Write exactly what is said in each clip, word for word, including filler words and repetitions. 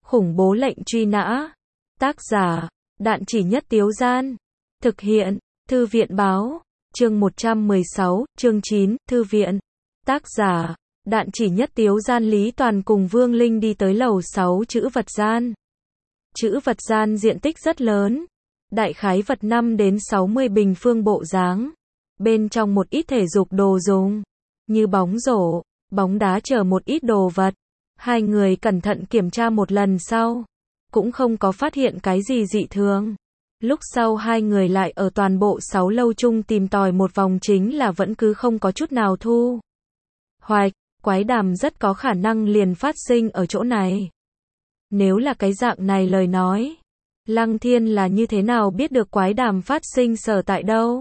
Khủng bố lệnh truy nã. Tác giả, Đạn Chỉ Nhất Tiếu Gian. Thực hiện, Thư viện Báo. Chương một trăm mười sáu, chương chín, Thư viện. Tác giả, Đạn Chỉ Nhất Tiếu Gian. Lý Toàn cùng Vương Linh đi tới lầu sáu chữ vật gian. Chữ vật gian diện tích rất lớn. Đại khái vật năm đến sáu mươi bình phương bộ dáng. Bên trong một ít thể dục đồ dùng, như bóng rổ, bóng đá chờ một ít đồ vật. Hai người cẩn thận kiểm tra một lần sau, cũng không có phát hiện cái gì dị thường. Lúc sau hai người lại ở toàn bộ sáu lâu chung tìm tòi một vòng, chính là vẫn cứ không có chút nào thu hoạch. Quái đàm rất có khả năng liền phát sinh ở chỗ này. Nếu là cái dạng này lời nói, Lăng Thiên là như thế nào biết được quái đàm phát sinh sở tại đâu?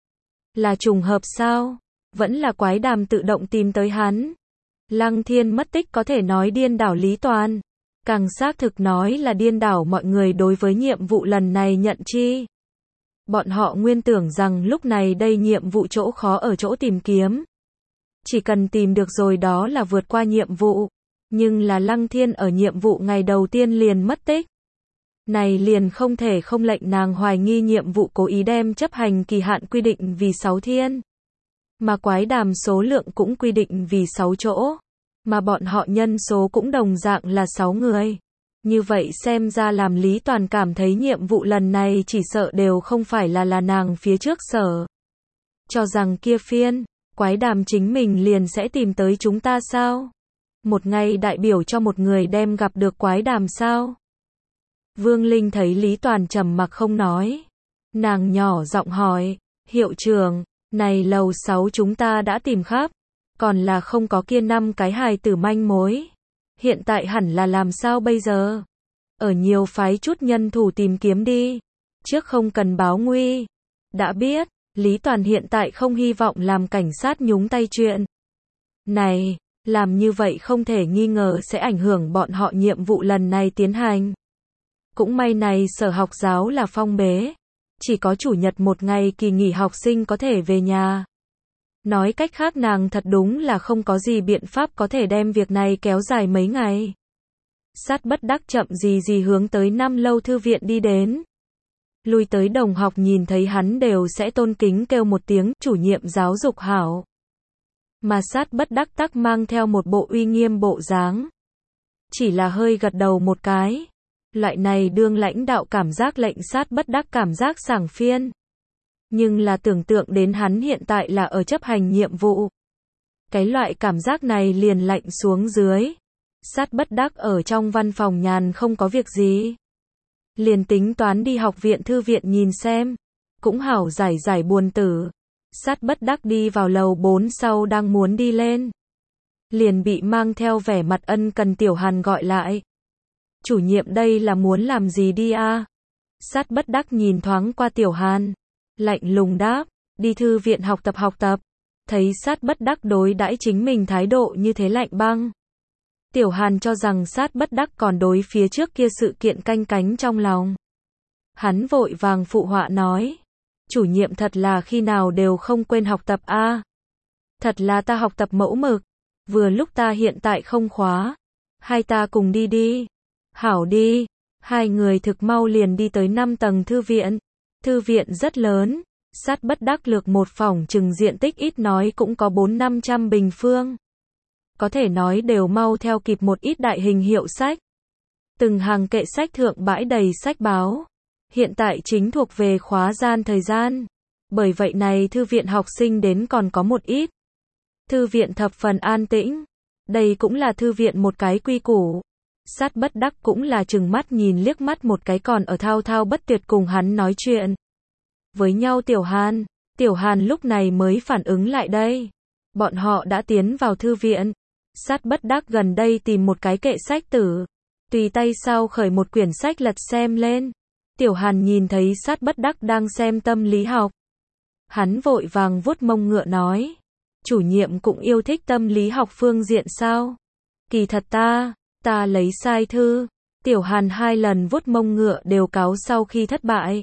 Là trùng hợp sao? Vẫn là quái đàm tự động tìm tới hắn? Lăng Thiên mất tích có thể nói điên đảo Lý Toàn. Càng xác thực nói là điên đảo mọi người đối với nhiệm vụ lần này nhận chi. Bọn họ nguyên tưởng rằng lúc này đây nhiệm vụ chỗ khó ở chỗ tìm kiếm. Chỉ cần tìm được rồi đó là vượt qua nhiệm vụ. Nhưng là Lăng Thiên ở nhiệm vụ ngày đầu tiên liền mất tích. Này liền không thể không lệnh nàng hoài nghi nhiệm vụ cố ý đem chấp hành kỳ hạn quy định vì sáu thiên. Mà quái đàm số lượng cũng quy định vì sáu chỗ. Mà bọn họ nhân số cũng đồng dạng là sáu người. Như vậy xem ra làm Lý Toàn cảm thấy nhiệm vụ lần này chỉ sợ đều không phải là là nàng phía trước sở. Cho rằng kia phiên, quái đàm chính mình liền sẽ tìm tới chúng ta sao? Một ngày đại biểu cho một người đem gặp được quái đàm sao? Vương Linh thấy Lý Toàn trầm mặc không nói. Nàng nhỏ giọng hỏi, hiệu trưởng, này lầu sáu chúng ta đã tìm khắp, còn là không có kia năm cái hài tử manh mối. Hiện tại hẳn là làm sao bây giờ? Ở nhiều phái chút nhân thủ tìm kiếm đi. Trước không cần báo nguy. Đã biết, Lý Toàn hiện tại không hy vọng làm cảnh sát nhúng tay chuyện này. Làm như vậy không thể nghi ngờ sẽ ảnh hưởng bọn họ nhiệm vụ lần này tiến hành. Cũng may này sở học giáo là phong bế. Chỉ có chủ nhật một ngày kỳ nghỉ học sinh có thể về nhà. Nói cách khác nàng thật đúng là không có gì biện pháp có thể đem việc này kéo dài mấy ngày. Sát bất đắc chậm gì gì hướng tới năm lâu thư viện đi đến. Lui tới đồng học nhìn thấy hắn đều sẽ tôn kính kêu một tiếng chủ nhiệm giáo dục hảo. Mà sát bất đắc tắc mang theo một bộ uy nghiêm bộ dáng. Chỉ là hơi gật đầu một cái. Loại này đương lãnh đạo cảm giác lệnh sát bất đắc cảm giác sảng phiên. Nhưng là tưởng tượng đến hắn hiện tại là ở chấp hành nhiệm vụ. Cái loại cảm giác này liền lạnh xuống dưới. Sát bất đắc ở trong văn phòng nhàn không có việc gì. Liền tính toán đi học viện thư viện nhìn xem. Cũng hảo giải giải buồn tử. Sát bất đắc đi vào lầu bốn sau đang muốn đi lên. Liền bị mang theo vẻ mặt ân cần Tiểu Hàn gọi lại. Chủ nhiệm đây là muốn làm gì đi a? Sát bất đắc nhìn thoáng qua Tiểu Hàn. Lạnh lùng đáp, đi thư viện học tập học tập. Thấy sát bất đắc đối đãi chính mình thái độ như thế lạnh băng. Tiểu Hàn cho rằng sát bất đắc còn đối phía trước kia sự kiện canh cánh trong lòng. Hắn vội vàng phụ họa nói. Chủ nhiệm thật là khi nào đều không quên học tập a. À, thật là ta học tập mẫu mực. Vừa lúc ta hiện tại không khóa. Hai ta cùng đi đi. Hảo đi. Hai người thực mau liền đi tới năm tầng thư viện. Thư viện rất lớn. Sát bất đắc lược một phòng chừng diện tích ít nói cũng có bốn năm trăm bình phương. Có thể nói đều mau theo kịp một ít đại hình hiệu sách. Từng hàng kệ sách thượng bãi đầy sách báo. Hiện tại chính thuộc về khóa gian thời gian. Bởi vậy này thư viện học sinh đến còn có một ít. Thư viện thập phần an tĩnh. Đây cũng là thư viện một cái quy củ. Sát bất đắc cũng là chừng mắt nhìn liếc mắt một cái còn ở thao thao bất tuyệt cùng hắn nói chuyện với nhau Tiểu Hàn. Tiểu Hàn lúc này mới phản ứng lại đây. Bọn họ đã tiến vào thư viện. Sát bất đắc gần đây tìm một cái kệ sách tử. Tùy tay sau khởi một quyển sách lật xem lên. Tiểu Hàn nhìn thấy sát bất đắc đang xem tâm lý học. Hắn vội vàng vuốt mông ngựa nói. Chủ nhiệm cũng yêu thích tâm lý học phương diện sao? Kỳ thật ta, ta lấy sai thư. Tiểu Hàn hai lần vuốt mông ngựa đều cáo sau khi thất bại.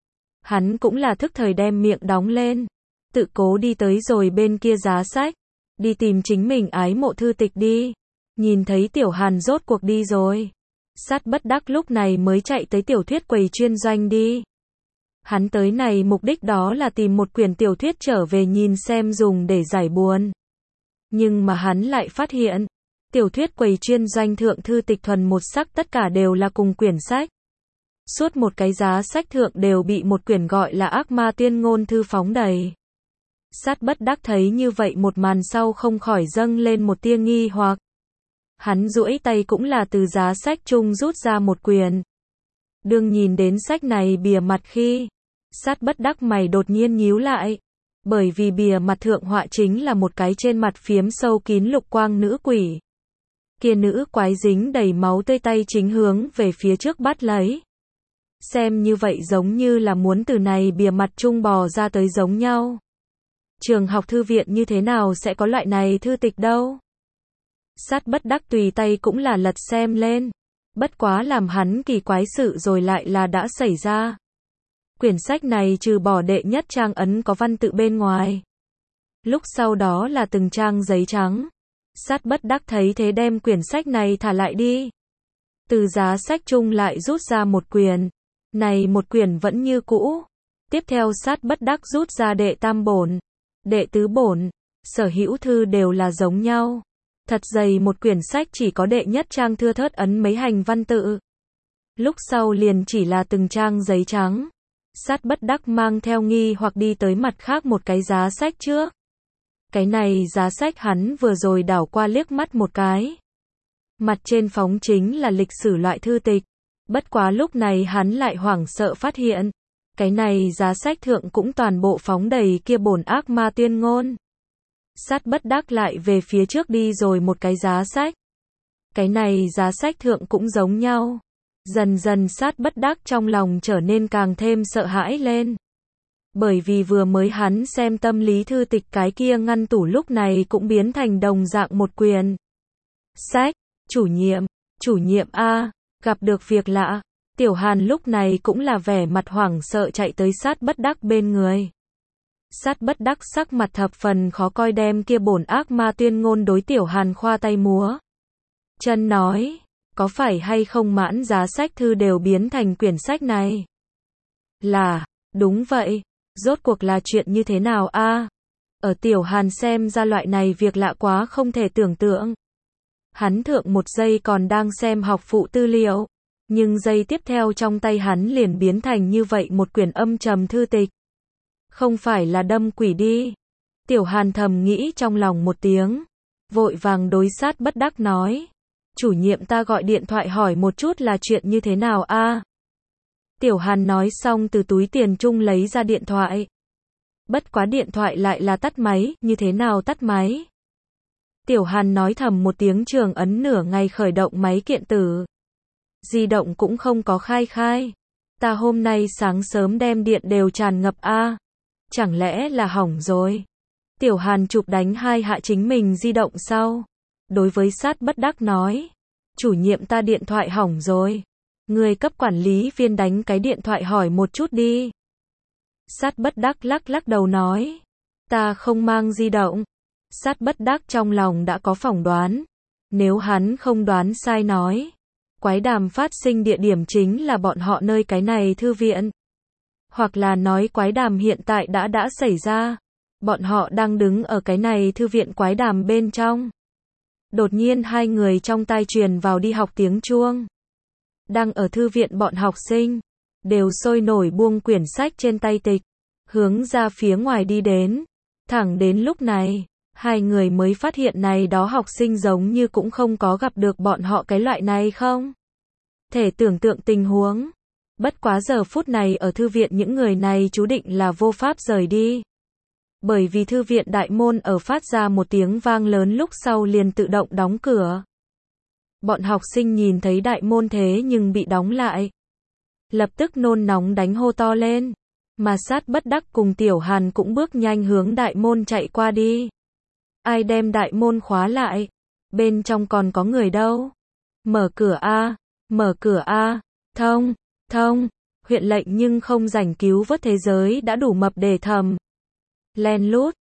Hắn cũng là thức thời đem miệng đóng lên. Tự cố đi tới rồi bên kia giá sách. Đi tìm chính mình ái mộ thư tịch đi. Nhìn thấy Tiểu Hàn rốt cuộc đi rồi. Sát bất đắc lúc này mới chạy tới tiểu thuyết quầy chuyên doanh đi. Hắn tới này mục đích đó là tìm một quyển tiểu thuyết trở về nhìn xem dùng để giải buồn. Nhưng mà hắn lại phát hiện, tiểu thuyết quầy chuyên doanh thượng thư tịch thuần một sắc tất cả đều là cùng quyển sách. Suốt một cái giá sách thượng đều bị một quyển gọi là Ác Ma Tuyên Ngôn thư phóng đầy. Sát bất đắc thấy như vậy một màn sau không khỏi dâng lên một tia nghi hoặc. Hắn duỗi tay cũng là từ giá sách chung rút ra một quyển. Đương nhìn đến sách này bìa mặt khi, sát bất đắc mày đột nhiên nhíu lại. Bởi vì bìa mặt thượng họa chính là một cái trên mặt phiếm sâu kín lục quang nữ quỷ. Kia nữ quái dính đầy máu tươi tay chính hướng về phía trước bắt lấy. Xem như vậy giống như là muốn từ này bìa mặt chung bò ra tới giống nhau. Trường học thư viện như thế nào sẽ có loại này thư tịch đâu? Sát bất đắc tùy tay cũng là lật xem lên. Bất quá làm hắn kỳ quái sự rồi lại là đã xảy ra. Quyển sách này trừ bỏ đệ nhất trang ấn có văn tự bên ngoài. Lúc sau đó là từng trang giấy trắng. Sát bất đắc thấy thế đem quyển sách này thả lại đi. Từ giá sách chung lại rút ra một quyển. Này một quyển vẫn như cũ. Tiếp theo sát bất đắc rút ra đệ tam bổn, đệ tứ bổn, sở hữu thư đều là giống nhau. Thật dày một quyển sách chỉ có đệ nhất trang thưa thớt ấn mấy hành văn tự. Lúc sau liền chỉ là từng trang giấy trắng. Sát bất đắc mang theo nghi hoặc đi tới mặt khác một cái giá sách trước. Cái này giá sách hắn vừa rồi đảo qua liếc mắt một cái. Mặt trên phóng chính là lịch sử loại thư tịch. Bất quá lúc này hắn lại hoảng sợ phát hiện. Cái này giá sách thượng cũng toàn bộ phóng đầy kia bổn Ác Ma Tuyên Ngôn. Sát bất đắc lại về phía trước đi rồi một cái giá sách. Cái này giá sách thượng cũng giống nhau. Dần dần sát bất đắc trong lòng trở nên càng thêm sợ hãi lên. Bởi vì vừa mới hắn xem tâm lý thư tịch cái kia ngăn tủ lúc này cũng biến thành đồng dạng một quyển sách. Chủ nhiệm, chủ nhiệm A, gặp được việc lạ. Tiểu Hàn lúc này cũng là vẻ mặt hoảng sợ chạy tới sát bất đắc bên người. Sát bất đắc sắc mặt thập phần khó coi đem kia bổn Ác Ma Tuyên Ngôn đối Tiểu Hàn khoa tay múa chân nói, có phải hay không mãn giá sách thư đều biến thành quyển sách này? Là, đúng vậy, rốt cuộc là chuyện như thế nào a? Ở Tiểu Hàn xem ra loại này việc lạ quá không thể tưởng tượng. Hắn thượng một giây còn đang xem học phụ tư liệu, nhưng giây tiếp theo trong tay hắn liền biến thành như vậy một quyển âm trầm thư tịch. Không phải là đâm quỷ đi. Tiểu Hàn thầm nghĩ trong lòng một tiếng, vội vàng đối sát bất đắc nói. Chủ nhiệm ta gọi điện thoại hỏi một chút là chuyện như thế nào a? Tiểu Hàn nói xong từ túi tiền chung lấy ra điện thoại. Bất quá điện thoại lại là tắt máy, như thế nào tắt máy? Tiểu Hàn nói thầm một tiếng trường ấn nửa ngày khởi động máy kiện tử. Di động cũng không có khai khai. Ta hôm nay sáng sớm đem điện đều tràn ngập a. Chẳng lẽ là hỏng rồi? Tiểu Hàn chụp đánh hai hạ chính mình di động sau. Đối với sát bất đắc nói. Chủ nhiệm ta điện thoại hỏng rồi. Người cấp quản lý viên đánh cái điện thoại hỏi một chút đi. Sát bất đắc lắc lắc đầu nói. Ta không mang di động. Sát bất đắc trong lòng đã có phỏng đoán. Nếu hắn không đoán sai nói. Quái đàm phát sinh địa điểm chính là bọn họ nơi cái này thư viện. Hoặc là nói quái đàm hiện tại đã đã xảy ra. Bọn họ đang đứng ở cái này thư viện quái đàm bên trong. Đột nhiên hai người trong tai truyền vào đi học tiếng chuông. Đang ở thư viện bọn học sinh. Đều sôi nổi buông quyển sách trên tay tịch. Hướng ra phía ngoài đi đến. Thẳng đến lúc này. Hai người mới phát hiện này đó học sinh giống như cũng không có gặp được bọn họ cái loại này không? Thể tưởng tượng tình huống. Bất quá giờ phút này ở thư viện những người này chú định là vô pháp rời đi. Bởi vì thư viện đại môn ở phát ra một tiếng vang lớn lúc sau liền tự động đóng cửa. Bọn học sinh nhìn thấy đại môn thế nhưng bị đóng lại. Lập tức nôn nóng đánh hô to lên. Mà sát bất đắc cùng Tiểu Hàn cũng bước nhanh hướng đại môn chạy qua đi. Ai đem đại môn khóa lại? Bên trong còn có người đâu? Mở cửa a, mở cửa a, thông, thông, huyện lệnh nhưng không rảnh cứu vớt thế giới đã đủ mập để thầm. Len lút,